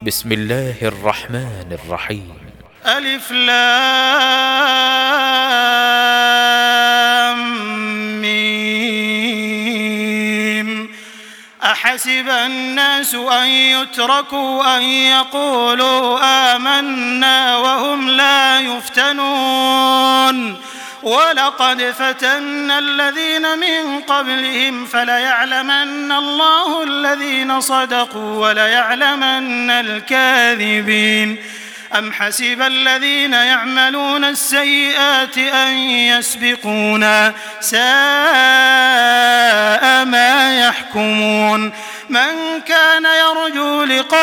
بسم الله الرحمن الرحيم. ألف لام ميم. أحسب الناس أن يتركوا أن يقولوا آمنا وهم لا يفتنون ولقد فتنا الذين من قبلهم فليعلمن الله الذين صدقوا وليعلمن الكاذبين. أم حسب الذين يعملون السيئات أن يسبقونا ساء ما يحكمون. من كان يرجو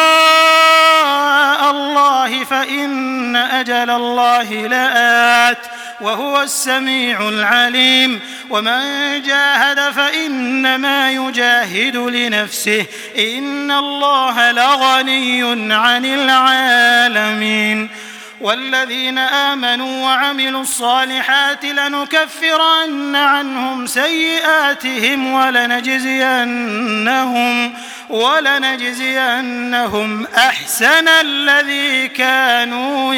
لقاء الله فإن أجل الله لآت وهو السميع العليم. ومن جاهد فإنما يجاهد لنفسه إن الله لغني عن العالمين. والذين آمنوا وعملوا الصالحات لنكفرن عنهم سيئاتهم ولنجزينهم أحسن الذي كانوا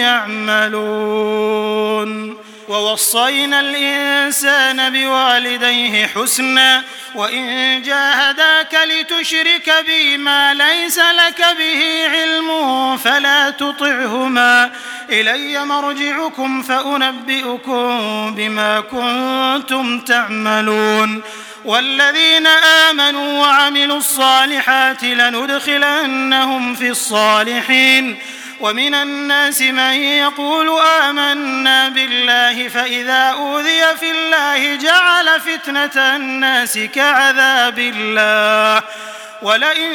يعملون. ووصينا الإنسان بوالديه حسنا وإن جاهداك لتشرك بي ما ليس لك به علم فلا تطعهما إلي مرجعكم فأنبئكم بما كنتم تعملون. والذين آمنوا وعملوا الصالحات لندخلنهم في الصالحين. ومن الناس من يقول آمنا بالله فإذا أوذي في الله جعل فتنة الناس كعذاب الله ولئن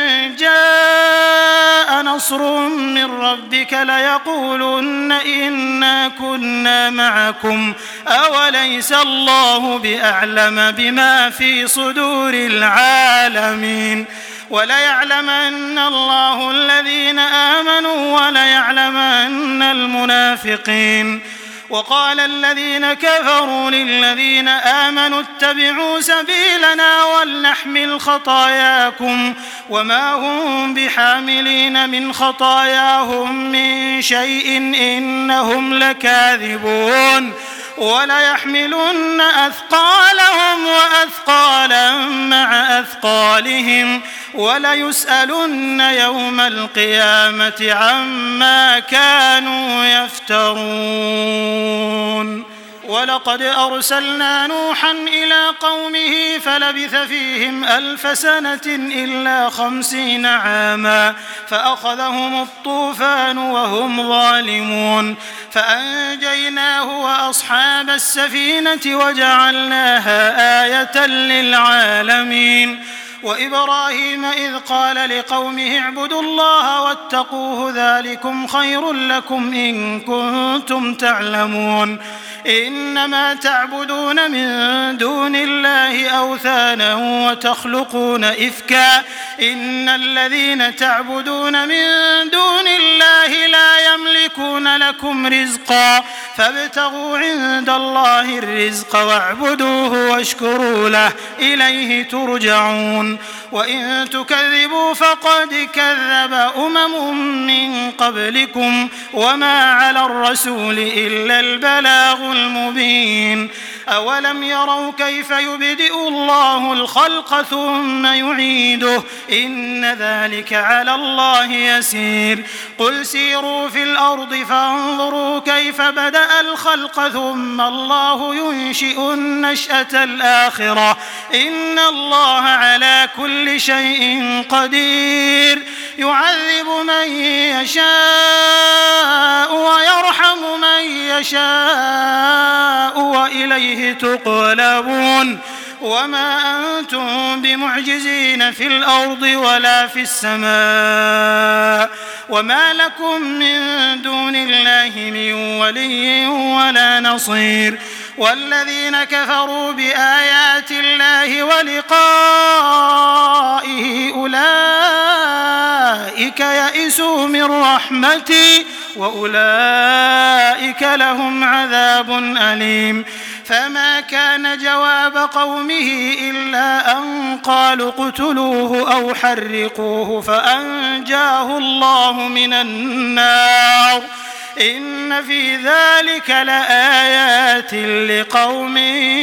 جاء نصر من ربك ليقولن إنا كنا معكم أوليس الله بأعلم بما في صدور العالمين. وليعلمن الله الذين آمنوا وليعلمن المنافقين. وقال الذين كفروا للذين آمنوا اتبعوا سبيلنا ولنحمل خطاياكم وما هم بحاملين من خطاياهم من شيء إنهم لكاذبون. وليحملن أثقالهم وأثقالا مع أثقالهم وليسألن يوم القيامة عما كانوا يفترون. ولقد أرسلنا نوحا إلى قومه فلبث فيهم 1000 سنة إلا 50 عاما فأخذهم الطوفان وهم ظالمون فأنجيناه وأصحاب السفينة وجعلناها آية للعالمين. وإبراهيم إذ قال لقومه اعبدوا الله واتقوه ذلكم خير لكم إن كنتم تعلمون. إنما تعبدون من دون الله أوثانا وتخلقون إفكا إن الذين تعبدون من دون الله لا يملكون لكم رزقا فابتغوا عند الله الرزق واعبدوه واشكروا له إليه ترجعون. وإن تكذبوا فقد كذب أمم من قبلكم وما على الرسول إلا البلاغ المبين. أولم يروا كيف يبدئ الله الخلق ثم يعيده إن ذلك على الله يسير. قل سيروا في الأرض فانظروا كيف بدأ الخلق ثم الله ينشئ النشأة الآخرة إن الله على كل شيء قدير. يعذب من يشاء ويرحم من يشاء وإليه تقلبون. وما أنتم بمعجزين في الأرض ولا في السماء وما لكم من دون الله من ولي ولا نصير. والذين كفروا بآيات الله ولقائه أولئك يئسوا من رحمتي وأولئك لهم عذاب أليم. فما كان جواب قومه إلا أن قالوا اقتلوه أو حرقوه فأنجاه الله من النار إن في ذلك لآيات لقوم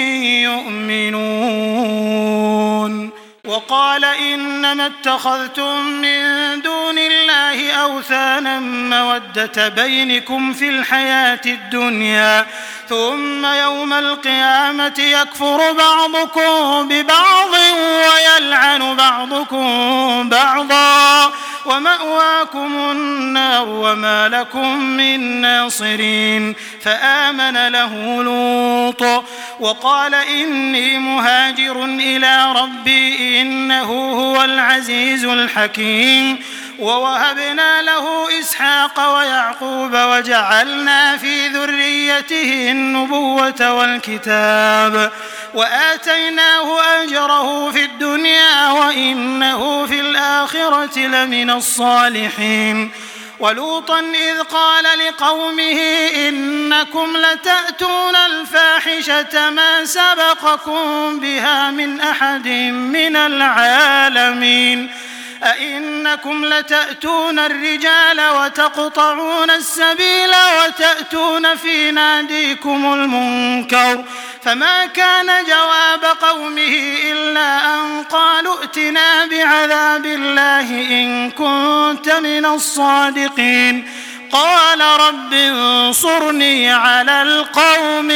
يؤمنون. وقال إنما اتخذتم من دون الله أوثانا مودة بينكم في الحياة الدنيا ثم يوم القيامة يكفر بعضكم ببعض ويلعن بعضكم بعضا ومأواكم النار وما لكم من ناصرين. فآمن له لوط وقال إني مهاجر إلى ربي إنه هو العزيز الحكيم. ووهبنا له إسحاق ويعقوب وجعلنا في ذريته النبوة والكتاب وآتيناه أجره في الدنيا وإنه في الآخرة لمن الصالحين. ولوطا إذ قال لقومه إنكم لتأتون الفاحشة ما سبقكم بها من أحد من العالمين أئنكم لتأتون الرجال وتقطعون السبيل وتأتون في ناديكم المنكر فما كان جواب قومه إلا أن قالوا ائتنا بعذاب الله إن كنت من الصادقين. قال رب انصرني على القوم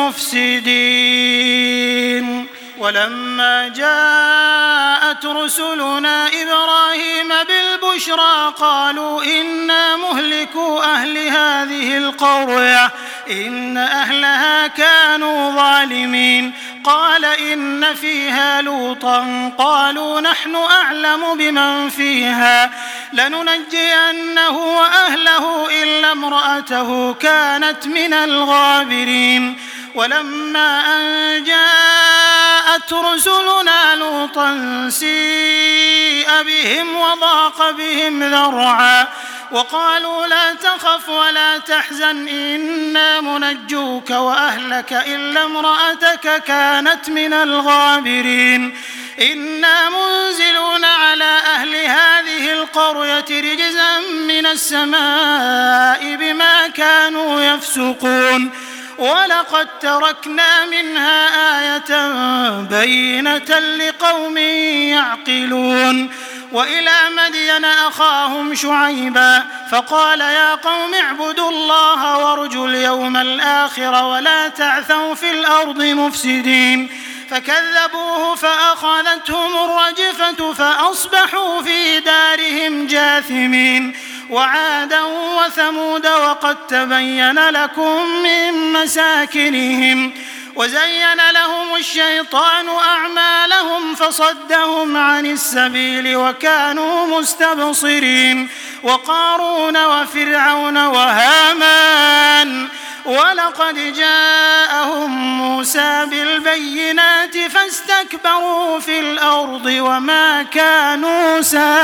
المفسدين. ولما جاءت رسلنا إبراهيم بالبشرى قالوا إنا مهلكو أهل هذه القرية إن أهلها كانوا ظالمين. قال إن فيها لوطا قالوا نحن أعلم بمن فيها لننجينه وأهله إلا امرأته كانت من الغابرين. ولما أن جاءت رسلنا لوطا سيء بهم وضاق بهم ذرعا وقالوا لا تخف ولا تحزن إنا منجوك وأهلك إلا امرأتك كانت من الغابرين. إنا منزلون على أهل هذه القرية رجزا من السماء بما كانوا يفسقون. ولقد تركنا منها آية بينة لقوم يعقلون. وإلى مدين أخاهم شعيبا فقال يا قوم اعبدوا الله وارجوا اليوم الآخر ولا تعثوا في الأرض مفسدين. فكذبوه فأخذتهم الرجفة فأصبحوا في دارهم جاثمين. وعادا وثمود وقد تبين لكم من مساكنهم وزين لهم الشيطان أعمالهم فصدهم عن السبيل وكانوا مستبصرين. وقارون وفرعون وهامان ولقد جاءهم موسى بالبينات فاستكبروا في الأرض وما كانوا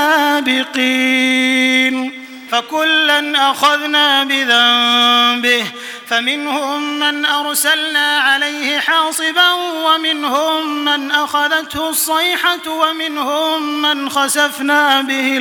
سابقين. فكلا أخذنا بذنبه فمنهم من أرسلنا عليه حاصبا ومنهم من أخذته الصيحة ومنهم من خسفنا به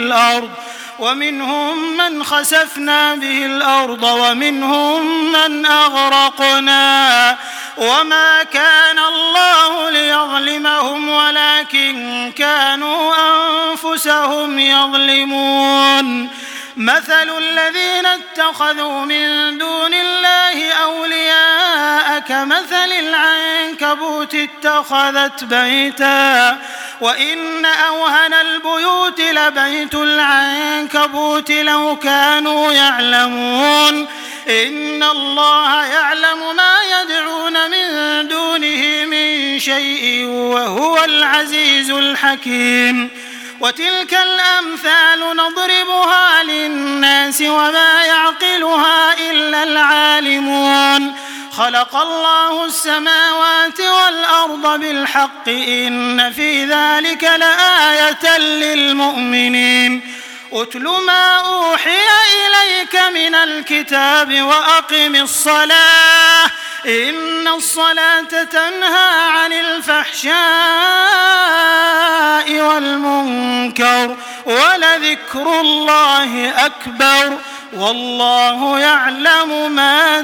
الأرض ومنهم من أغرقنا وما كان الله ليظلمهم ولكن كانوا أنفسهم يظلمون. مثل الذين اتخذوا من دون الله أولياء كمثل العنكبوت اتخذت بيتا وإن أوهن البيوت لبيت العنكبوت لو كانوا يعلمون. إن الله يعلم ما يدعون من دونه من شيء وهو العزيز الحكيم. وتلك الأمثال نضربها للناس وما يعقلها إلا العالمون. خلق الله السماوات والأرض بالحق إن في ذلك لآية للمؤمنين. أتل ما أوحي إليك من الكتاب وأقم الصلاة إن الصلاة تنهى عن الفحشاء والمنكر ولذكر الله أكبر والله يعلم ما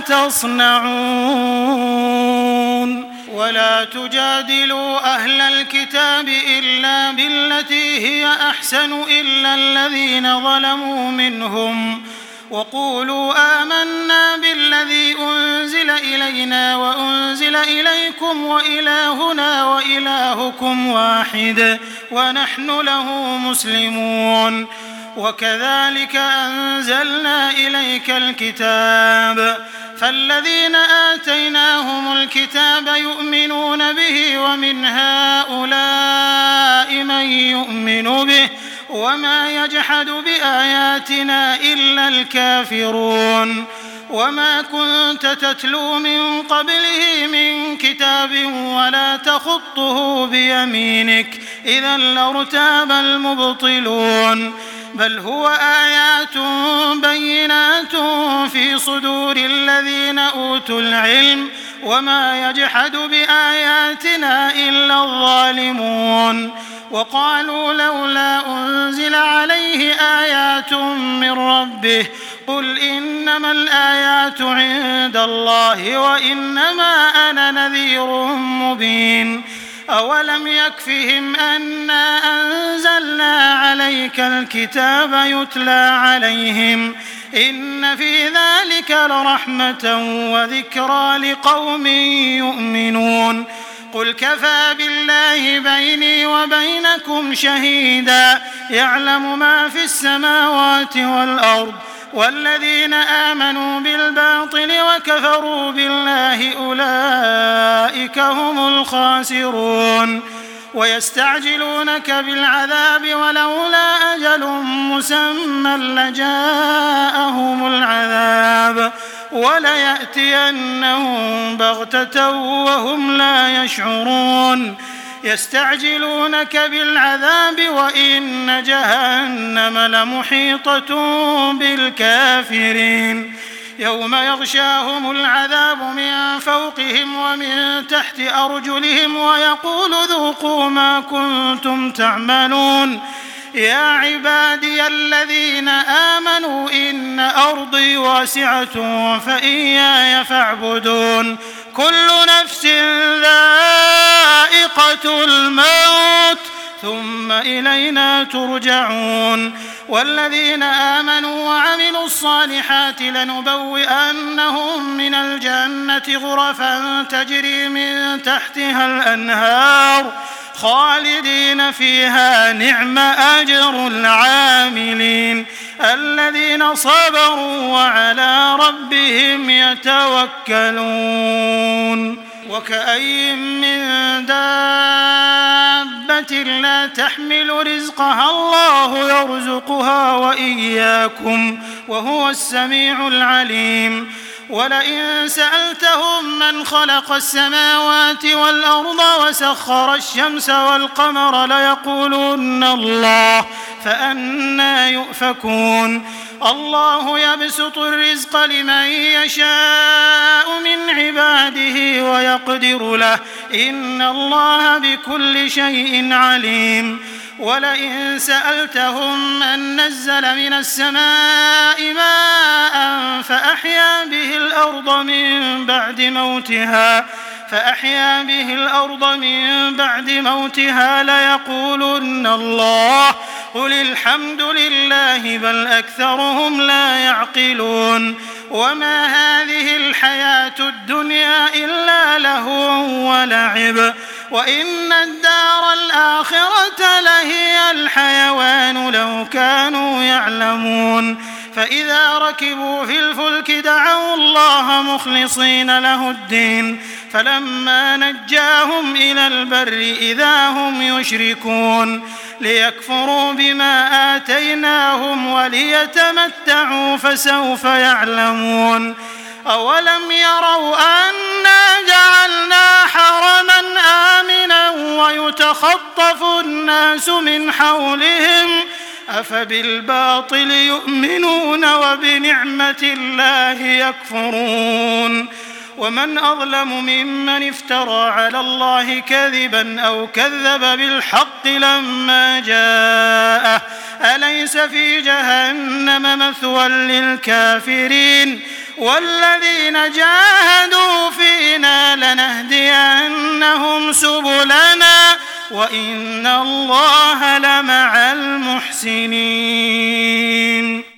تصنعون ولا تجادلوا أهل الكتاب إلا بالتي هي أحسن إلا الذين ظلموا منهم وقولوا آمنا بالذي أنزل إلينا وأنزل إليكم وإلهنا وإلهكم واحد ونحن له مسلمون وكذلك أنزلنا إليك الكتاب فالذين آتيناهم الكتاب يؤمنون به ومن هؤلاء من يؤمن به وما يجحد بآياتنا إلا الكافرون وما كنت تتلو من قبله من كتاب ولا تخطه بيمينك إذا لارتاب المبطلون بل هو آيات بينات في صدور الذين أوتوا العلم وما يجحد بآياتنا إلا الظالمون وقالوا لولا أنزل عليه آيات من ربه قل إنما الآيات عند الله وإنما أنا نذير مبين أولم يكفهم أنا أنزلنا عليك الكتاب يتلى عليهم إن في ذلك لرحمة وذكرى لقوم يؤمنون قل كفى بالله بيني وبينكم شهيدا يعلم ما في السماوات والأرض والذين آمنوا بالباطل وكفروا بالله أولئك هم الخاسرون ويستعجلونك بالعذاب ولولا أجل مسمى لجاءهم العذاب وليأتينهم بغتة وهم لا يشعرون يستعجلونك بالعذاب وإن جهنم لمحيطة بالكافرين يوم يغشاهم العذاب من فوقهم ومن تحت أرجلهم ويقول ذوقوا ما كنتم تعملون يا عبادي الذين آمنوا إن أرضي واسعة فإياي فاعبدون كل نفس ذائقة الموت ثم إلينا ترجعون والذين آمنوا وعملوا الصالحات لنبوئنهم من الجنة غرفا تجري من تحتها الأنهار خالدين فيها نعم أجر العاملين الذين صبروا وعلى ربهم يتوكلون وكأي من دابة لا تحمل رزقها الله يرزقها وإياكم وهو السميع العليم ولئن سألتهم من خلق السماوات والأرض وسخر الشمس والقمر ليقولن الله فأنى يؤفكون الله يبسط الرزق لمن يشاء من عباده ويقدر له إن الله بكل شيء عليم ولئن سألتهم من نزل من السماء ماء فأحيا به الأرض من بعد موتها ليقولن الله قل الحمد لله بل أكثرهم لا يعقلون وما هذه الحياة الدنيا إلا لهو ولعب وإن الدار الآخرة لهي الحيوان لو كانوا يعلمون فإذا ركبوا في الفلك دعوا الله مخلصين له الدين فلما نجاهم إلى البر إذا هم يشركون ليكفروا بما آتيناهم وليتمتعوا فسوف يعلمون أولم يروا أنا جعلنا حرما آمنا ويتخطف الناس من حولهم أفبالباطل يؤمنون وبنعمة الله يكفرون ومن أظلم ممن افترى على الله كذبا أو كذب بالحق لما جاءه أليس في جهنم مثوى للكافرين والذين جاهدوا فينا لنهدينهم سبلنا وإن الله لمع المحسنين.